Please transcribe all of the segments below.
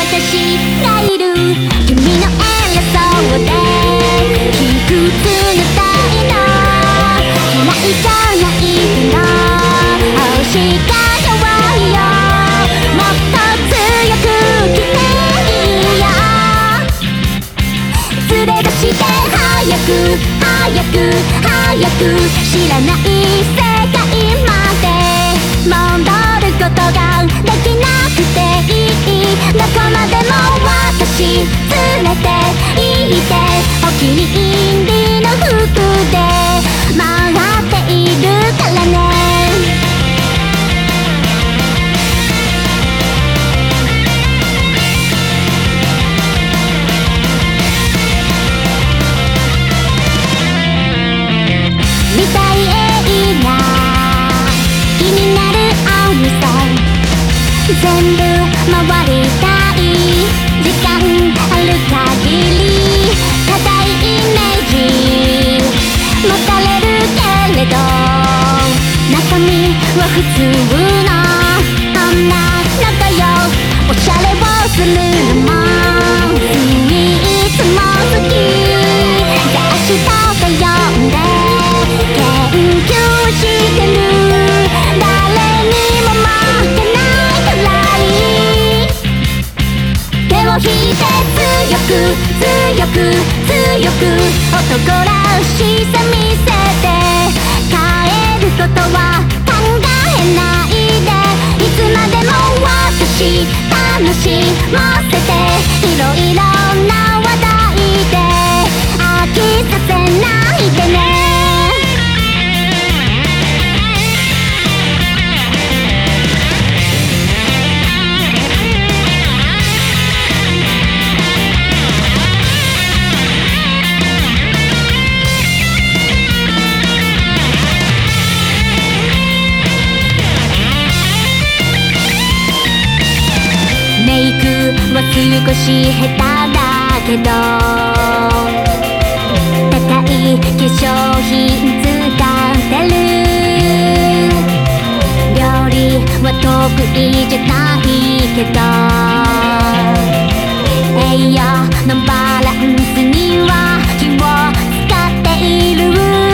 私がいる。君の偉そうで卑屈な態度嫌いじゃないけど星が弱いよ。もっと強く来ていいよ。連れ出して早く早く早く知らない世界まで戻ることができなくていい。どこまでも私連れて行ってお気に入りの服で待っているからね。見たい映画気になるお店全部回りたい。時間ある限り固いイメージ持たれるけれど中身は普通の女の子よ。おしゃれをするのもスイーツも好き。雑誌とか読んで研究してる。誰にも負けないくらい手を引いて強く強く強く男らしさ見せて帰ることは考えないで。いつまでも私楽しませていろいろな話題で飽きさせないでね。メイクは少し下手だけど高い化粧品使ってる。料理は得意じゃないけど栄養のバランスには気を使っている。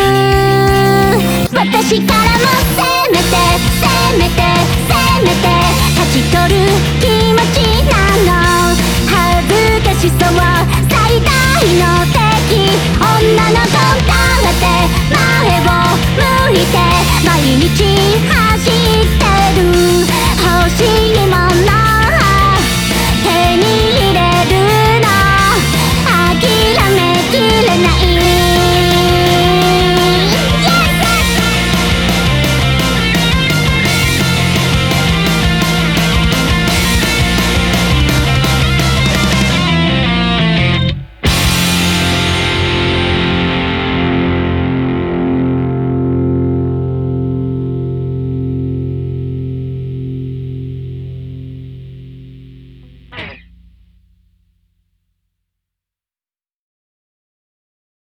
私からもせめてせめてせめて勝ち取る気持ちなの。恥ずかしさは最大の敵。女の子だって前を向いて毎日走